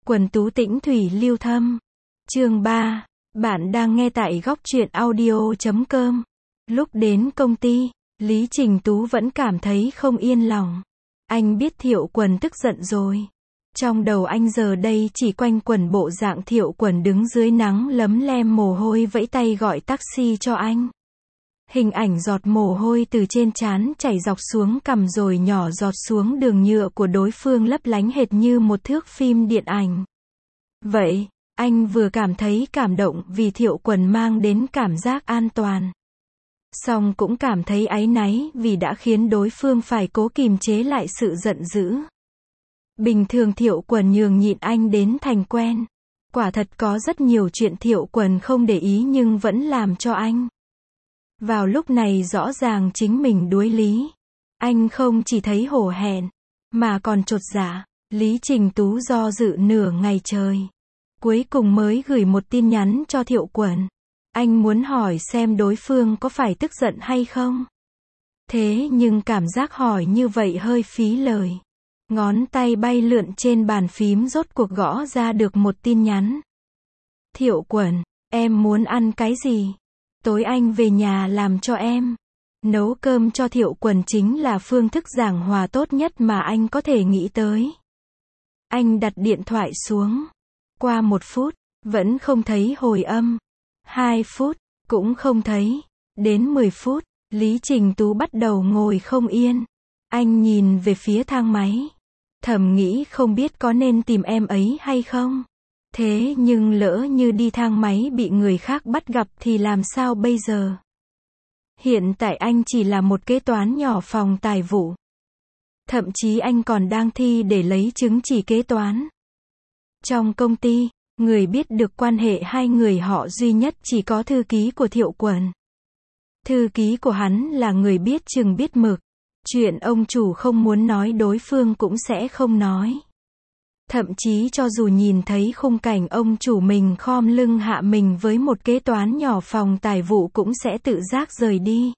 Quần tú tĩnh thủy lưu thâm. Chương 3. Bạn đang nghe tại góc truyện audio.com. Lúc đến công ty, Lý Trình Tú vẫn cảm thấy không yên lòng. Anh biết Thiệu Quần tức giận rồi. Trong đầu anh giờ đây chỉ quanh quẩn bộ dạng Thiệu Quần đứng dưới nắng lấm lem mồ hôi vẫy tay gọi taxi cho anh. Hình ảnh giọt mồ hôi từ trên trán chảy dọc xuống cằm rồi nhỏ giọt xuống đường nhựa của đối phương lấp lánh hệt như một thước phim điện ảnh. Vậy, anh vừa cảm thấy cảm động vì Thiệu Quần mang đến cảm giác an toàn. Song cũng cảm thấy áy náy vì đã khiến đối phương phải cố kìm chế lại sự giận dữ. Bình thường Thiệu Quần nhường nhịn anh đến thành quen. Quả thật có rất nhiều chuyện Thiệu Quần không để ý nhưng vẫn làm cho anh. Vào lúc này rõ ràng chính mình đuối lý. Anh không chỉ thấy hổ hẹn, mà còn chột dạ. Lý Trình Tú do dự nửa ngày trời. Cuối cùng mới gửi một tin nhắn cho Thiệu Quần. Anh muốn hỏi xem đối phương có phải tức giận hay không. Thế nhưng cảm giác hỏi như vậy hơi phí lời. Ngón tay bay lượn trên bàn phím rốt cuộc gõ ra được một tin nhắn. Thiệu Quần, em muốn ăn cái gì? Tối anh về nhà làm cho em. Nấu cơm cho Thiệu Quần chính là phương thức giảng hòa tốt nhất mà anh có thể nghĩ tới. Anh đặt điện thoại xuống. Qua 1 phút, vẫn không thấy hồi âm. 2 phút, cũng không thấy. Đến 10 phút, Lý Trình Tú bắt đầu ngồi không yên. Anh nhìn về phía thang máy. Thầm nghĩ không biết có nên tìm em ấy hay không. Thế nhưng lỡ như đi thang máy bị người khác bắt gặp thì làm sao bây giờ? Hiện tại anh chỉ là một kế toán nhỏ phòng tài vụ. Thậm chí anh còn đang thi để lấy chứng chỉ kế toán. Trong công ty, người biết được quan hệ hai người họ duy nhất chỉ có thư ký của Thiệu Quần. Thư ký của hắn là người biết chừng biết mực. Chuyện ông chủ không muốn nói đối phương cũng sẽ không nói. Thậm chí cho dù nhìn thấy khung cảnh ông chủ mình khom lưng hạ mình với một kế toán nhỏ phòng tài vụ cũng sẽ tự giác rời đi.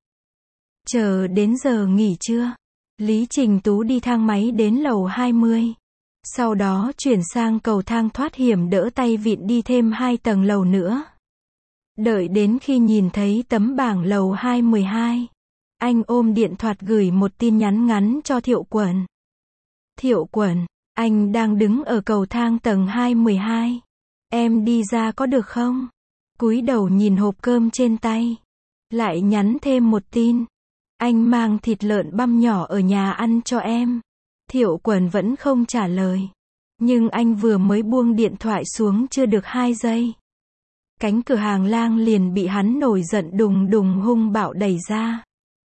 Chờ đến giờ nghỉ trưa, Lý Trình Tú đi thang máy đến lầu 20. Sau đó chuyển sang cầu thang thoát hiểm đỡ tay vịn đi thêm 2 tầng lầu nữa. Đợi đến khi nhìn thấy tấm bảng lầu 212, anh ôm điện thoại gửi một tin nhắn ngắn cho Thiệu Quần. Thiệu Quần, anh đang đứng ở cầu thang tầng 212. Em đi ra có được không? Cúi đầu nhìn hộp cơm trên tay. Lại nhắn thêm một tin. Anh mang thịt lợn băm nhỏ ở nhà ăn cho em. Thiệu Quần vẫn không trả lời. Nhưng anh vừa mới buông điện thoại xuống chưa được 2 giây. Cánh cửa hàng lang liền bị hắn nổi giận đùng đùng hung bạo đẩy ra.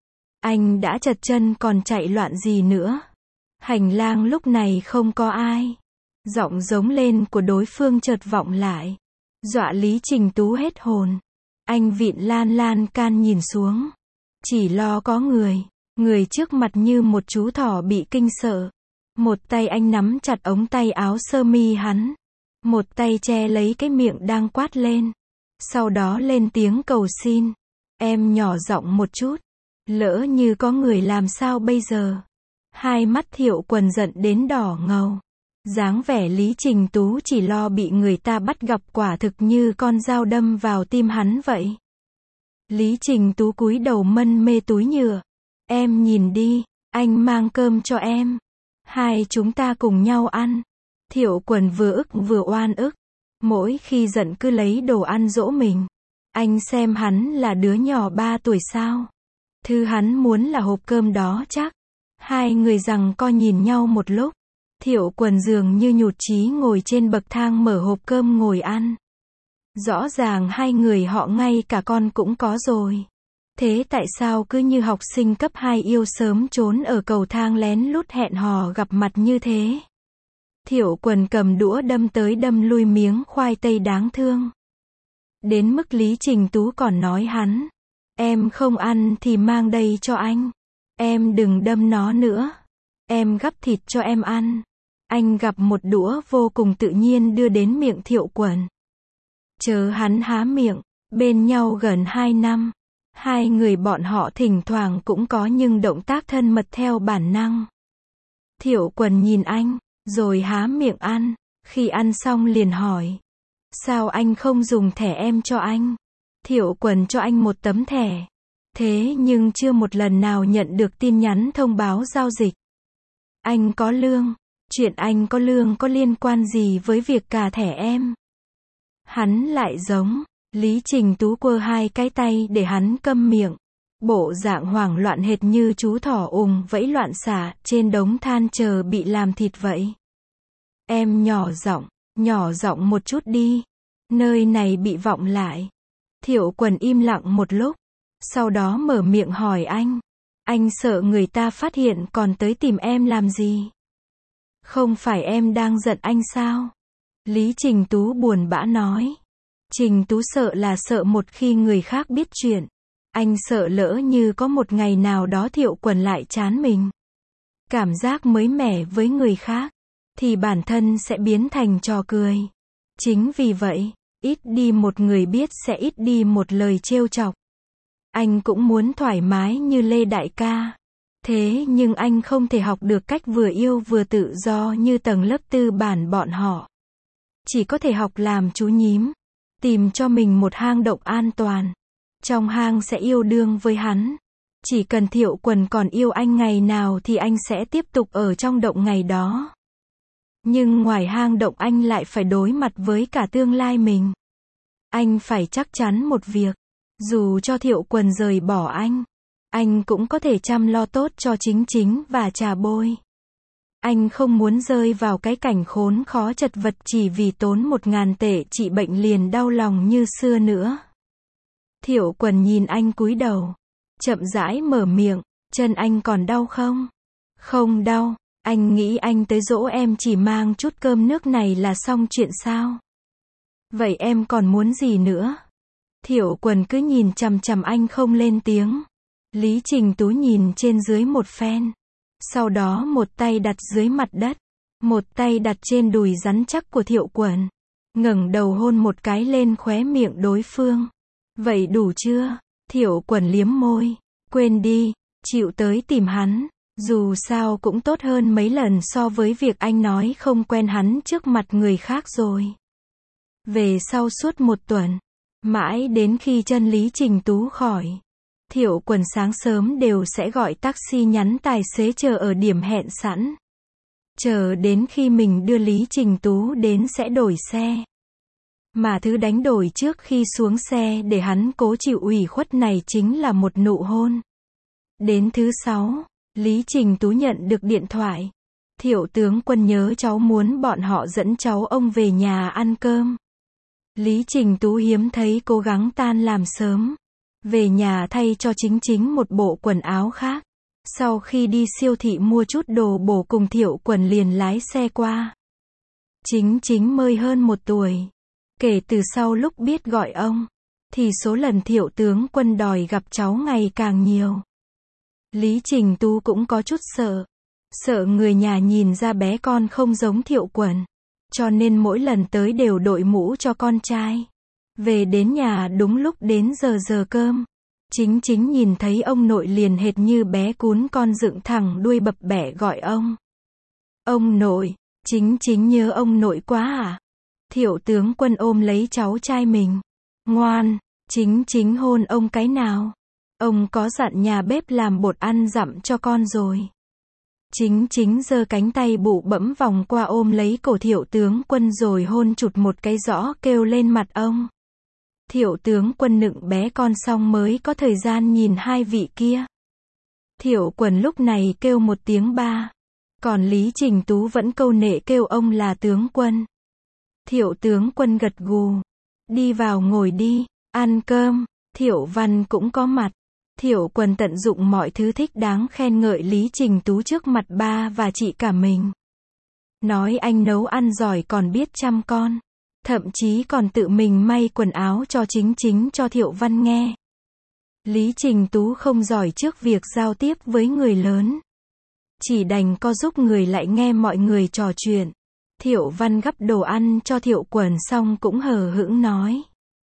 Anh đã trật chân còn chạy loạn gì nữa. Hành lang lúc này không có ai. Giọng giống lên của đối phương chợt vọng lại. Dọa Lý Trình Tú hết hồn. Anh vịn lan lan can nhìn xuống. Chỉ lo có người. Người trước mặt như một chú thỏ bị kinh sợ. Một tay anh nắm chặt ống tay áo sơ mi hắn. Một tay che lấy cái miệng đang quát lên. Sau đó lên tiếng cầu xin. Em nhỏ giọng một chút. Lỡ như có người làm sao bây giờ? Hai mắt Thiệu Quần giận đến đỏ ngầu. Dáng vẻ Lý Trình Tú chỉ lo bị người ta bắt gặp quả thực như con dao đâm vào tim hắn vậy. Lý Trình Tú cúi đầu mân mê túi nhựa. Em nhìn đi, anh mang cơm cho em. Hai chúng ta cùng nhau ăn. Thiệu Quần vừa ức vừa oan ức. Mỗi khi giận cứ lấy đồ ăn dỗ mình. Anh xem hắn là đứa nhỏ 3 tuổi sao? Thứ hắn muốn là hộp cơm đó chắc. Hai người giằng co nhìn nhau một lúc. Thiệu Quần dường như nhụt chí ngồi trên bậc thang mở hộp cơm ngồi ăn. Rõ ràng hai người họ ngay cả con cũng có rồi. Thế tại sao cứ như học sinh cấp 2 yêu sớm trốn ở cầu thang lén lút hẹn hò gặp mặt như thế? Thiệu Quần cầm đũa đâm tới đâm lui miếng khoai tây đáng thương. Đến mức Lý Trình Tú còn nói hắn. Em không ăn thì mang đây cho anh. Em đừng đâm nó nữa. Em gắp thịt cho em ăn. Anh gặp một đũa vô cùng tự nhiên đưa đến miệng Thiệu Quần. Chờ hắn há miệng, bên nhau gần 2 năm. Hai người bọn họ thỉnh thoảng cũng có những động tác thân mật theo bản năng. Thiệu Quần nhìn anh, rồi há miệng ăn. Khi ăn xong liền hỏi. Sao anh không dùng thẻ em cho anh? Thiệu Quần cho anh một tấm thẻ. Thế nhưng chưa một lần nào nhận được tin nhắn thông báo giao dịch. Anh có lương. Chuyện anh có lương có liên quan gì với việc cà thẻ em? Hắn lại giống. Lý Trình Tú quơ hai cái tay để hắn câm miệng. Bộ dạng hoảng loạn hệt như chú thỏ vẫy loạn xạ trên đống than chờ bị làm thịt vậy. Em nhỏ giọng một chút đi. Nơi này bị vọng lại. Thiệu Quần im lặng một lúc. Sau đó mở miệng hỏi anh. Anh sợ người ta phát hiện còn tới tìm em làm gì? Không phải em đang giận anh sao? Lý Trình Tú buồn bã nói. Trình Tú sợ là sợ một khi người khác biết chuyện. Anh sợ lỡ như có một ngày nào đó Thiệu Quần lại chán mình. Cảm giác mới mẻ với người khác. Thì bản thân sẽ biến thành trò cười. Chính vì vậy, ít đi một người biết sẽ ít đi một lời trêu chọc. Anh cũng muốn thoải mái như Lê Đại ca. Thế nhưng anh không thể học được cách vừa yêu vừa tự do như tầng lớp tư bản bọn họ. Chỉ có thể học làm chú nhím. Tìm cho mình một hang động an toàn. Trong hang sẽ yêu đương với hắn. Chỉ cần Thiệu Quần còn yêu anh ngày nào thì anh sẽ tiếp tục ở trong động ngày đó. Nhưng ngoài hang động anh lại phải đối mặt với cả tương lai mình. Anh phải chắc chắn một việc. Dù cho Thiệu Quần rời bỏ anh cũng có thể chăm lo tốt cho Chính và Trà Bôi. Anh không muốn rơi vào cái cảnh khốn khó chật vật chỉ vì tốn 1.000 tệ trị bệnh liền đau lòng như xưa nữa. Thiệu Quần nhìn anh cúi đầu. Chậm rãi mở miệng. Chân anh còn đau không? Không đau. Anh nghĩ anh tới dỗ em chỉ mang chút cơm nước này là xong chuyện sao? Vậy em còn muốn gì nữa? Thiệu Quần cứ nhìn chằm chằm anh không lên tiếng. Lý Trình Tú nhìn trên dưới một phen. Sau đó một tay đặt dưới mặt đất. Một tay đặt trên đùi rắn chắc của Thiệu Quần. Ngẩng đầu hôn một cái lên khóe miệng đối phương. Vậy đủ chưa? Thiệu Quần liếm môi. Quên đi. Chịu tới tìm hắn. Dù sao cũng tốt hơn mấy lần so với việc anh nói không quen hắn trước mặt người khác rồi. Về sau suốt một tuần. Mãi đến khi chân Lý Trình Tú khỏi. Thiệu Quần sáng sớm đều sẽ gọi taxi nhắn tài xế chờ ở điểm hẹn sẵn. Chờ đến khi mình đưa Lý Trình Tú đến sẽ đổi xe. Mà thứ đánh đổi trước khi xuống xe để hắn cố chịu ủy khuất này chính là một nụ hôn. Đến thứ 6, Lý Trình Tú nhận được điện thoại. Thiệu tướng quân nhớ cháu muốn bọn họ dẫn cháu ông về nhà ăn cơm. Lý Trình Tú hiếm thấy cố gắng tan làm sớm. Về nhà thay cho Chính một bộ quần áo khác. Sau khi đi siêu thị mua chút đồ bổ cùng Thiệu Quần liền lái xe qua. Chính mới hơn 1 tuổi. Kể từ sau lúc biết gọi ông, thì số lần Thiệu tướng quân đòi gặp cháu ngày càng nhiều. Lý Trình Tú cũng có chút sợ. Sợ người nhà nhìn ra bé con không giống Thiệu Quần. Cho nên mỗi lần tới đều đội mũ cho con trai. Về đến nhà đúng lúc đến giờ cơm. Chính nhìn thấy ông nội liền hệt như bé cún con dựng thẳng đuôi bập bẹ gọi ông. Ông nội, Chính nhớ ông nội quá à? Thiệu tướng quân ôm lấy cháu trai mình. Ngoan, Chính hôn ông cái nào. Ông có dặn nhà bếp làm bột ăn dặm cho con rồi. Chính giơ cánh tay bụ bẫm vòng qua ôm lấy cổ Thiệu tướng quân rồi hôn chụt một cái rõ kêu lên mặt ông. Thiệu tướng quân nựng bé con xong mới có thời gian nhìn hai vị kia. Thiệu Quần lúc này kêu một tiếng ba. Còn Lý Trình Tú vẫn câu nệ kêu ông là tướng quân. Thiệu tướng quân gật gù. Đi vào ngồi đi, ăn cơm. Thiệu Văn cũng có mặt. Thiệu Quần tận dụng mọi thứ thích đáng khen ngợi Lý Trình Tú trước mặt ba và chị cả mình. Nói anh nấu ăn giỏi còn biết chăm con. Thậm chí còn tự mình may quần áo cho Chính cho Thiệu Văn nghe. Lý Trình Tú không giỏi trước việc giao tiếp với người lớn. Chỉ đành co giúp người lại nghe mọi người trò chuyện. Thiệu Văn gắp đồ ăn cho Thiệu Quần xong cũng hờ hững nói.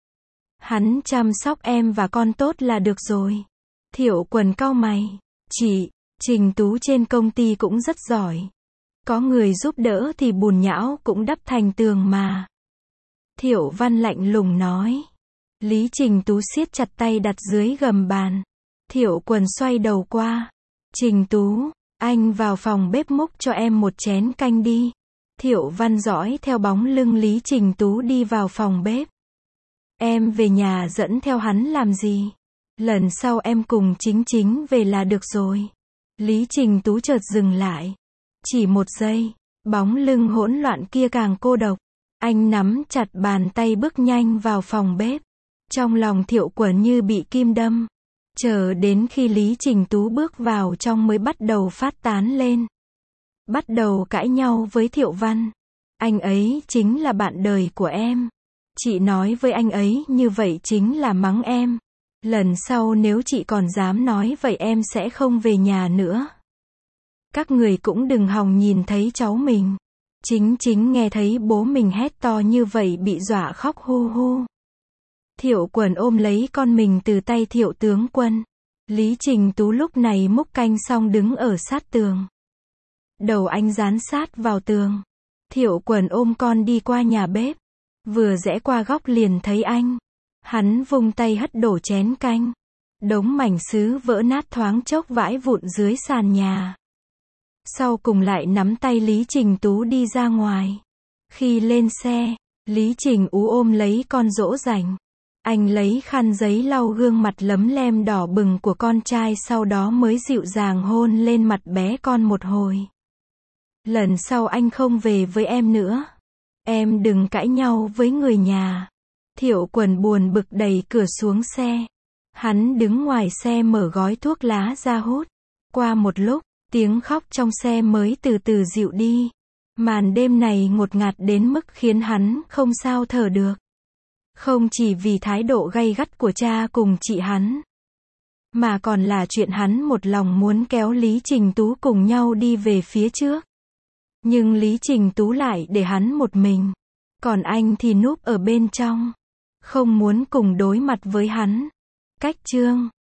Hắn chăm sóc em và con tốt là được rồi. Thiệu Quần cau mày. Chị, Trình Tú trên công ty cũng rất giỏi. Có người giúp đỡ thì bùn nhão cũng đắp thành tường mà. Thiệu Văn lạnh lùng nói. Lý Trình Tú siết chặt tay đặt dưới gầm bàn. Thiệu Quần xoay đầu qua. Trình Tú, anh vào phòng bếp múc cho em một chén canh đi. Thiệu Văn dõi theo bóng lưng Lý Trình Tú đi vào phòng bếp. Em về nhà dẫn theo hắn làm gì? Lần sau em cùng Chính Chính về là được rồi. Lý Trình Tú chợt dừng lại. Chỉ một giây, bóng lưng hỗn loạn kia càng cô độc. Anh nắm chặt bàn tay bước nhanh vào phòng bếp. Trong lòng Thiệu Quần như bị kim đâm. Chờ đến khi Lý Trình Tú bước vào trong mới bắt đầu phát tán lên. Bắt đầu cãi nhau với Thiệu Văn. Anh ấy chính là bạn đời của em. Chị nói với anh ấy như vậy chính là mắng em. Lần sau nếu chị còn dám nói vậy em sẽ không về nhà nữa. Các người cũng đừng hòng nhìn thấy cháu mình. Chính Chính nghe thấy bố mình hét to như vậy bị dọa khóc hu hu. Thiệu Quần ôm lấy con mình từ tay Thiệu tướng quân. Lý Trình Tú lúc này múc canh xong đứng ở sát tường. Đầu anh dán sát vào tường. Thiệu Quần ôm con đi qua nhà bếp. Vừa rẽ qua góc liền thấy anh. Hắn vung tay hất đổ chén canh. Đống mảnh sứ vỡ nát thoáng chốc vãi vụn dưới sàn nhà. Sau cùng lại nắm tay Lý Trình Tú đi ra ngoài. Khi lên xe, Lý Trình Tú ôm lấy con dỗ dành. Anh lấy khăn giấy lau gương mặt lấm lem đỏ bừng của con trai sau đó mới dịu dàng hôn lên mặt bé con một hồi. Lần sau anh không về với em nữa. Em đừng cãi nhau với người nhà. Thiệu Quần buồn bực đẩy cửa xuống xe. Hắn đứng ngoài xe mở gói thuốc lá ra hút. Qua một lúc, tiếng khóc trong xe mới từ từ dịu đi. Màn đêm này ngột ngạt đến mức khiến hắn không sao thở được. Không chỉ vì thái độ gay gắt của cha cùng chị hắn, mà còn là chuyện hắn một lòng muốn kéo Lý Trình Tú cùng nhau đi về phía trước. Nhưng Lý Trình Tú lại để hắn một mình. Còn anh thì núp ở bên trong. Không muốn cùng đối mặt với hắn. Cách chương